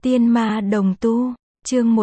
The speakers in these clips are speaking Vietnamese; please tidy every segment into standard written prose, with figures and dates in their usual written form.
Tiên ma đồng tu, chương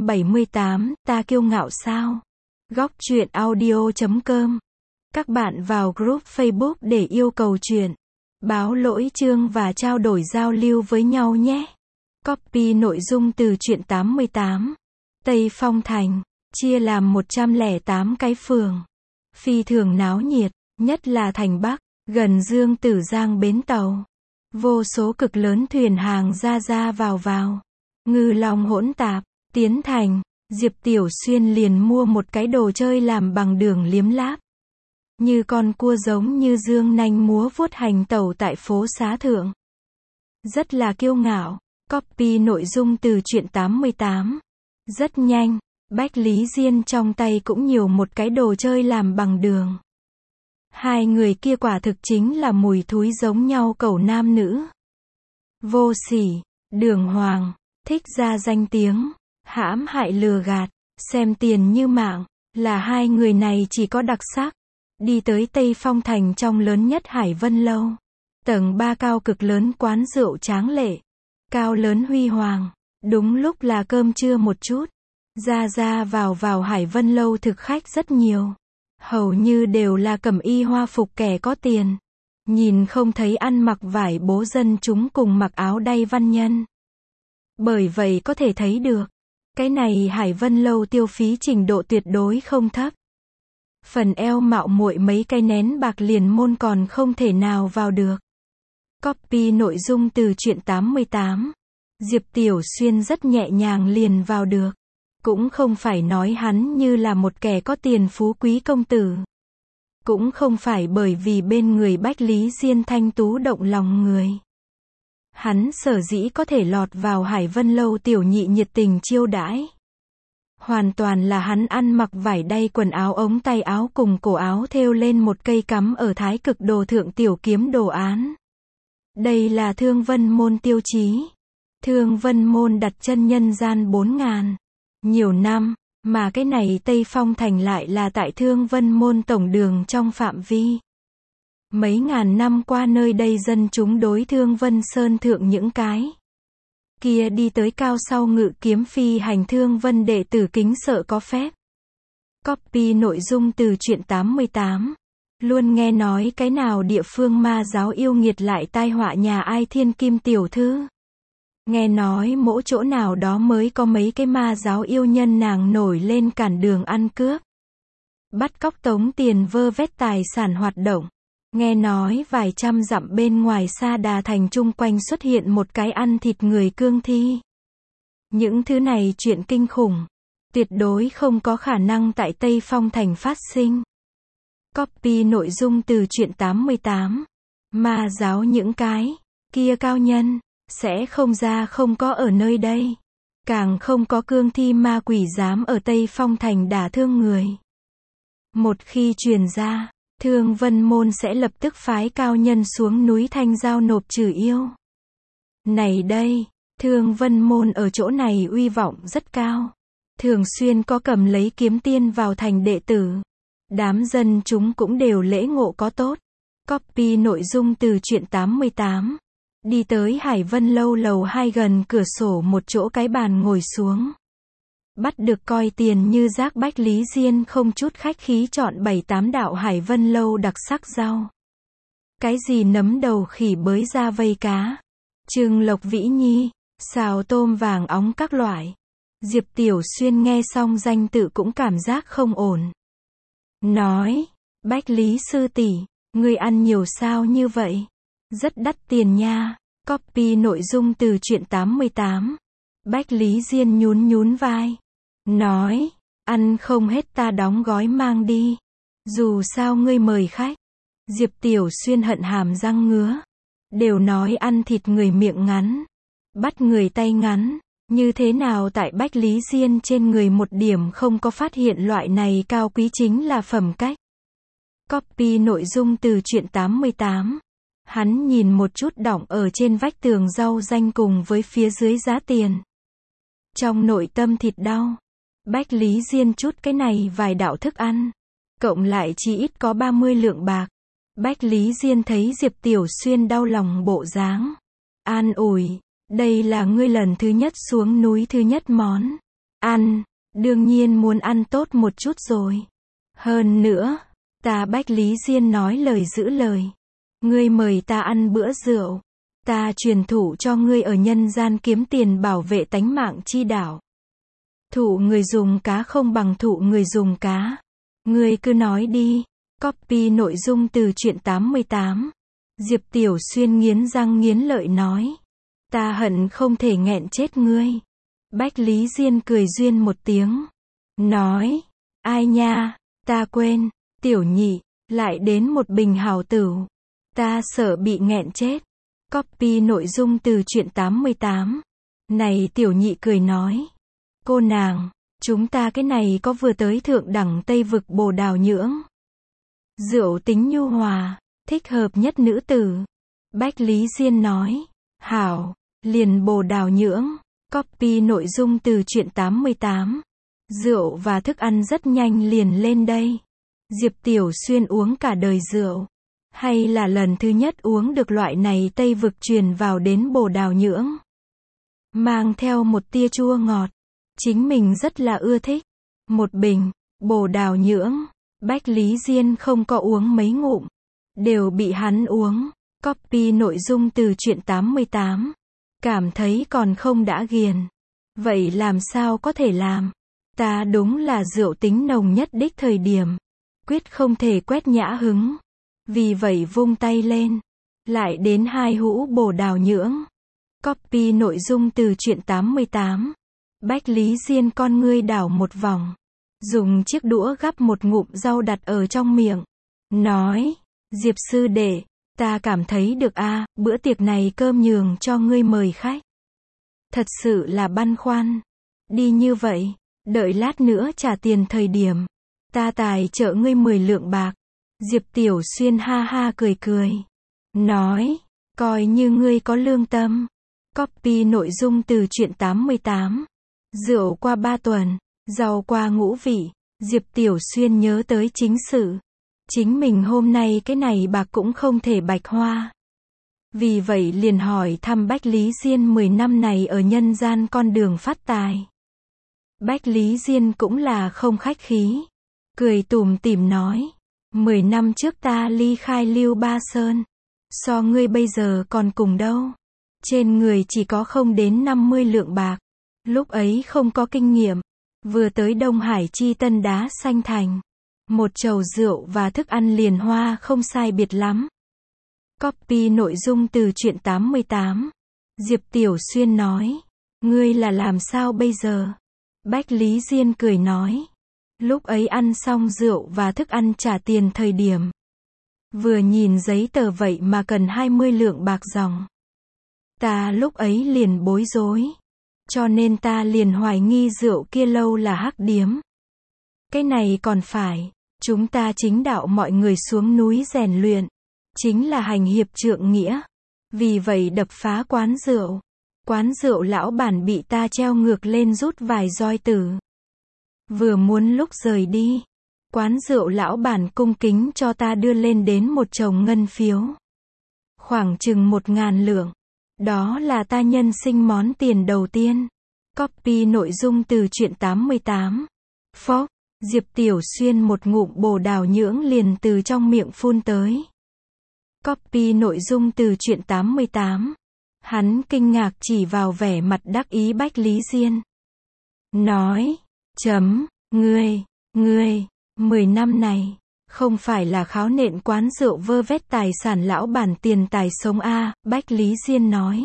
178, ta kiêu ngạo sao? Góc truyện audio.com. Các bạn vào group Facebook để yêu cầu truyện, báo lỗi chương và trao đổi giao lưu với nhau nhé. Copy nội dung từ truyện 88. Tây Phong Thành, chia làm 108 cái phường. Phi thường náo nhiệt, nhất là thành Bắc, gần Dương Tử Giang bến tàu. Vô số cực lớn thuyền hàng ra vào. Ngư long hỗn tạp, tiến thành, Diệp Tiểu Xuyên liền mua một cái đồ chơi làm bằng đường liếm láp. Như con cua giống như dương nanh múa vuốt hành tẩu tại phố xá thượng. Rất là kiêu ngạo, copy nội dung từ truyện 88. Rất nhanh, Bách Lý Diên trong tay cũng nhiều một cái đồ chơi làm bằng đường. Hai người kia quả thực chính là mùi thúi giống nhau cẩu nam nữ. Vô sỉ, đường hoàng, thích ra danh tiếng, hãm hại lừa gạt, xem tiền như mạng, là hai người này chỉ có đặc sắc. Đi tới Tây Phong Thành trong lớn nhất Hải Vân Lâu. Tầng 3 cao cực lớn quán rượu tráng lệ. Cao lớn huy hoàng, đúng lúc là cơm trưa một chút. Ra vào Hải Vân Lâu thực khách rất nhiều. Hầu như đều là cẩm y hoa phục kẻ có tiền. Nhìn không thấy ăn mặc vải bố dân chúng cùng mặc áo đay văn nhân. Bởi vậy có thể thấy được, cái này Hải Vân Lâu tiêu phí trình độ tuyệt đối không thấp. Phần eo mạo muội mấy cái nén bạc liền môn còn không thể nào vào được. Copy nội dung từ truyện 88. Diệp Tiểu Xuyên rất nhẹ nhàng liền vào được. Cũng không phải nói hắn như là một kẻ có tiền phú quý công tử. Cũng không phải bởi vì bên người Bách Lý Diên thanh tú động lòng người. Hắn sở dĩ có thể lọt vào Hải Vân Lâu tiểu nhị nhiệt tình chiêu đãi. Hoàn toàn là hắn ăn mặc vải đay quần áo ống tay áo cùng cổ áo thêu lên một cây cắm ở thái cực đồ thượng tiểu kiếm đồ án. Đây là Thương Vân Môn tiêu chí. Thương Vân Môn đặt chân nhân gian 4.000 nhiều năm, mà cái này Tây Phong Thành lại là tại Thương Vân Môn tổng đường trong phạm vi. Mấy ngàn năm qua nơi đây dân chúng đối Thương Vân Sơn thượng những cái kia đi tới cao sau ngự kiếm phi hành Thương Vân đệ tử kính sợ có phép. Copy nội dung từ truyện 88. Luôn nghe nói cái nào địa phương ma giáo yêu nghiệt lại tai họa nhà ai thiên kim tiểu thư. Nghe nói mỗi chỗ nào đó mới có mấy cái ma giáo yêu nhân nàng nổi lên cản đường ăn cướp. Bắt cóc tống tiền vơ vét tài sản hoạt động. Nghe nói vài trăm dặm bên ngoài Sa Đà Thành chung quanh xuất hiện một cái ăn thịt người cương thi. Những thứ này chuyện kinh khủng. Tuyệt đối không có khả năng tại Tây Phong Thành phát sinh. Copy nội dung từ truyện 88. Ma giáo những cái kia cao nhân sẽ không ra không có ở nơi đây. Càng không có cương thi ma quỷ dám ở Tây Phong Thành đả thương người. Một khi truyền ra, Thương Vân Môn sẽ lập tức phái cao nhân xuống núi Thanh Giao nộp trừ yêu. Này đây, Thương Vân Môn ở chỗ này uy vọng rất cao. Thường xuyên có cầm lấy kiếm tiên vào thành đệ tử. Đám dân chúng cũng đều lễ ngộ có tốt. Copy nội dung từ truyện 88. Đi tới Hải Vân Lâu lầu 2 gần cửa sổ một chỗ cái bàn ngồi xuống. Bắt được coi tiền như rác Bách Lý Diên không chút khách khí chọn 7-8 đạo Hải Vân Lâu đặc sắc rau. Cái gì nấm đầu khỉ bới ra vây cá, trưng lộc vĩ nhi, xào tôm vàng óng các loại. Diệp Tiểu Xuyên nghe xong danh tự cũng cảm giác không ổn. Nói, Bách Lý sư tỷ, ngươi ăn nhiều sao như vậy? Rất đắt tiền nha. Copy nội dung từ truyện 88. Bách Lý Diên nhún vai. Nói, ăn không hết ta đóng gói mang đi. Dù sao ngươi mời khách. Diệp Tiểu Xuyên hận hàm răng ngứa. Đều nói ăn thịt người miệng ngắn, bắt người tay ngắn. Như thế nào tại Bách Lý Diên trên người một điểm không có phát hiện loại này cao quý chính là phẩm cách. Copy nội dung từ truyện 88. Hắn nhìn một chút đọng ở trên vách tường rau danh cùng với phía dưới giá tiền. Trong nội tâm thịt đau. Bách Lý Diên chút cái này vài đạo thức ăn. Cộng lại chỉ ít có 30 lượng bạc. Bách Lý Diên thấy Diệp Tiểu Xuyên đau lòng bộ dáng. An ủi. Đây là ngươi lần thứ nhất xuống núi thứ nhất món ăn, đương nhiên muốn ăn tốt một chút rồi. Hơn nữa, ta Bách Lý Diên nói lời giữ lời. Ngươi mời ta ăn bữa rượu, ta truyền thụ cho ngươi ở nhân gian kiếm tiền bảo vệ tánh mạng chi đạo. Thụ người dùng cá không bằng thụ người dùng cá. Ngươi cứ nói đi. Copy nội dung từ truyện 88. Diệp Tiểu Xuyên nghiến răng nghiến lợi nói. Ta hận không thể nghẹn chết ngươi. Bách Lý Diên cười duyên một tiếng. Nói. Ai nha, ta quên, Tiểu Nhị, lại đến một bình hào tửu. Ta sợ bị nghẹn chết. Copy nội dung từ truyện 88. Này Tiểu Nhị cười nói. Cô nàng, chúng ta cái này có vừa tới thượng đẳng Tây vực Bồ Đào Nhưỡng. Rượu tính nhu hòa, thích hợp nhất nữ tử. Bách Lý Diên nói. Hảo, liền Bồ Đào Nhưỡng. Copy nội dung từ truyện 88. Rượu và thức ăn rất nhanh liền lên đây. Diệp Tiểu Xuyên uống cả đời rượu. Hay là lần thứ nhất uống được loại này Tây vực truyền vào đến Bồ Đào Nhưỡng. Mang theo một tia chua ngọt. Chính mình rất là ưa thích. Một bình, Bồ Đào Nhưỡng. Bách Lý Diên không có uống mấy ngụm. Đều bị hắn uống. Copy nội dung từ truyện 88. Cảm thấy còn không đã ghiền. Vậy làm sao có thể làm? Ta đúng là rượu tính nồng nhất đích thời điểm. Quyết không thể quét nhã hứng. Vì vậy vung tay lên. Lại đến 2 hũ Bồ Đào Nhưỡng. Copy nội dung từ truyện 88. Bách Lý Diên con ngươi đảo một vòng. Dùng chiếc đũa gắp một ngụm rau đặt ở trong miệng. Nói. Diệp sư đệ, ta cảm thấy được a, bữa tiệc này cơm nhường cho ngươi mời khách. Thật sự là băn khoăn. Đi như vậy, đợi lát nữa trả tiền thời điểm. Ta tài trợ ngươi 10 lượng bạc. Diệp Tiểu Xuyên ha ha cười cười. Nói. Coi như ngươi có lương tâm. Copy nội dung từ truyện 88. Rượu qua 3 tuần, rau qua ngũ vị. Diệp Tiểu Xuyên nhớ tới chính sự. Chính mình hôm nay cái này bạc cũng không thể bạch hoa. Vì vậy liền hỏi thăm Bách Lý Diên 10 năm này ở nhân gian con đường phát tài. Bách Lý Diên cũng là không khách khí. Cười tủm tỉm nói. 10 năm trước ta ly khai Lưu Ba Sơn. So ngươi bây giờ còn cùng đâu. Trên người chỉ có không đến 50 lượng bạc. Lúc ấy không có kinh nghiệm. Vừa tới Đông Hải chi Tân Đá Xanh Thành. Một chầu rượu và thức ăn liền hoa không sai biệt lắm. Copy nội dung từ truyện 88. Diệp Tiểu Xuyên nói. Ngươi là làm sao bây giờ? Bách Lý Diên cười nói. Lúc ấy ăn xong rượu và thức ăn trả tiền thời điểm. Vừa nhìn giấy tờ vậy mà cần 20 lượng bạc dòng. Ta lúc ấy liền bối rối. Cho nên ta liền hoài nghi rượu kia lâu là hắc điếm. Cái này còn phải. Chúng ta chính đạo mọi người xuống núi rèn luyện. Chính là hành hiệp trượng nghĩa. Vì vậy đập phá quán rượu. Quán rượu lão bản bị ta treo ngược lên rút vài roi tử. Vừa muốn lúc rời đi. Quán rượu lão bản cung kính cho ta đưa lên đến một chồng ngân phiếu. Khoảng chừng 1.000 lượng. Đó là ta nhân sinh món tiền đầu tiên. Copy nội dung từ truyện 88. Phốc. Diệp Tiểu Xuyên một ngụm Bồ Đào Nhưỡng liền từ trong miệng phun tới. Copy nội dung từ truyện 88. Hắn kinh ngạc chỉ vào vẻ mặt đắc ý Bách Lý Diên. Nói. Ngươi, 10 năm này, không phải là kháo nện quán rượu vơ vét tài sản lão bản tiền tài sống a, Bách Lý Diên nói.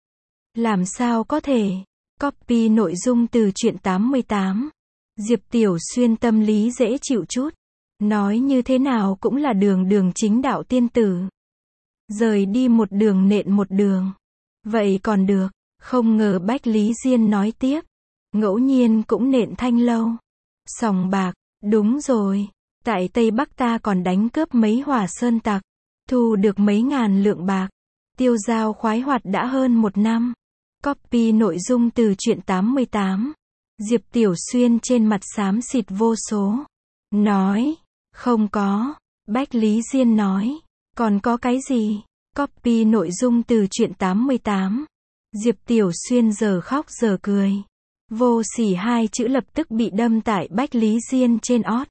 Làm sao có thể? Copy nội dung từ truyện 88. Diệp Tiểu Xuyên tâm lý dễ chịu chút. Nói như thế nào cũng là đường chính đạo tiên tử. Rời đi một đường nện một đường. Vậy còn được, không ngờ Bách Lý Diên nói tiếp. Ngẫu nhiên cũng nện thanh lâu. Sòng bạc, đúng rồi. Tại Tây Bắc ta còn đánh cướp mấy hỏa sơn tặc. Thu được mấy ngàn lượng bạc. Tiêu dao khoái hoạt đã hơn 1 năm. Copy nội dung từ truyện 88. Diệp Tiểu Xuyên trên mặt xám xịt vô số. Nói. Không có. Bách Lý Diên nói. Còn có cái gì? Copy nội dung từ truyện 88. Diệp Tiểu Xuyên giờ khóc giờ cười. Vô sỉ hai chữ lập tức bị đâm tại Bách Lý Diên trên ót.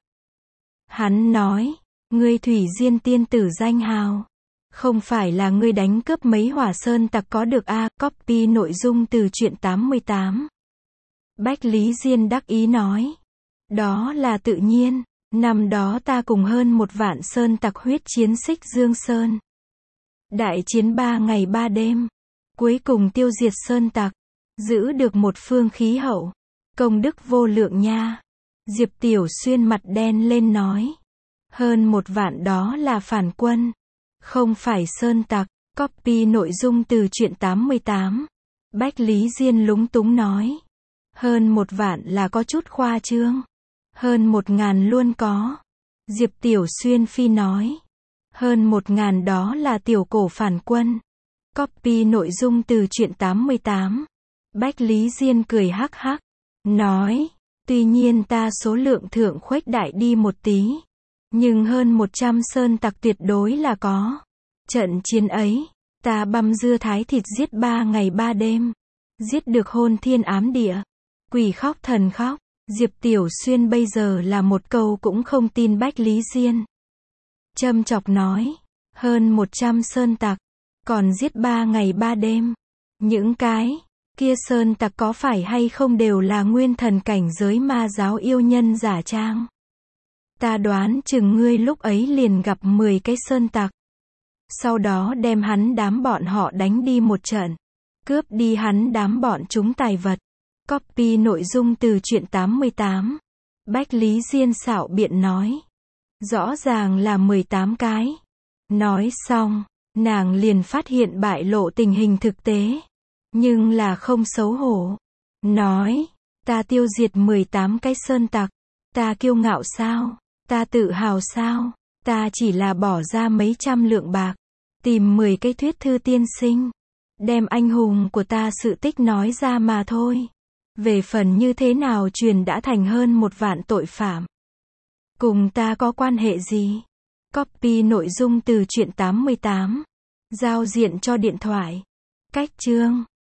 Hắn nói, ngươi Thủy Diên tiên tử danh hào. Không phải là ngươi đánh cướp mấy hỏa sơn tặc có được a? Copy nội dung từ truyện 88. Bách Lý Diên đắc ý nói. Đó là tự nhiên. Năm đó ta cùng hơn 1 vạn sơn tặc huyết chiến Xích Dương Sơn. Đại chiến 3 ngày 3 đêm. Cuối cùng tiêu diệt sơn tặc. Giữ được một phương khí hậu. Công đức vô lượng nha. Diệp Tiểu Xuyên mặt đen lên nói. Hơn 1 vạn đó là phản quân. Không phải sơn tặc. Copy nội dung từ truyện 88. Bách Lý Diên lúng túng nói. Hơn 1 vạn là có chút khoa trương. Hơn 1.000 luôn có. Diệp Tiểu Xuyên phi nói. Hơn 1.000 đó là tiểu cổ phản quân. Copy nội dung từ truyện 88. Bách Lý Diên cười hắc hắc. Nói. Tuy nhiên ta số lượng thượng khuếch đại đi một tí. Nhưng hơn 100 sơn tặc tuyệt đối là có. Trận chiến ấy. Ta băm dưa thái thịt giết 3 ngày 3 đêm. Giết được hôn thiên ám địa. Quỷ khóc thần khóc. Diệp Tiểu Xuyên bây giờ là một câu cũng không tin Bách Lý Diên. Châm chọc nói. Hơn 100 sơn tặc. Còn giết 3 ngày 3 đêm. Những cái kia sơn tặc có phải hay không đều là nguyên thần cảnh giới ma giáo yêu nhân giả trang. Ta đoán chừng ngươi lúc ấy liền gặp 10 cái sơn tặc. Sau đó đem hắn đám bọn họ đánh đi một trận. Cướp đi hắn đám bọn chúng tài vật. Copy nội dung từ truyện 88. Bách Lý Diên xảo biện nói. Rõ ràng là 18 cái. Nói xong, nàng liền phát hiện bại lộ tình hình thực tế. Nhưng là không xấu hổ. Nói, ta tiêu diệt 18 cái sơn tặc. Ta kiêu ngạo sao? Ta tự hào sao? Ta chỉ là bỏ ra mấy trăm lượng bạc. Tìm 10 cái thuyết thư tiên sinh. Đem anh hùng của ta sự tích nói ra mà thôi. Về phần như thế nào truyền đã thành hơn 1 vạn tội phạm. Cùng ta có quan hệ gì? Copy nội dung từ truyện 88. Giao diện cho điện thoại. Cách chương.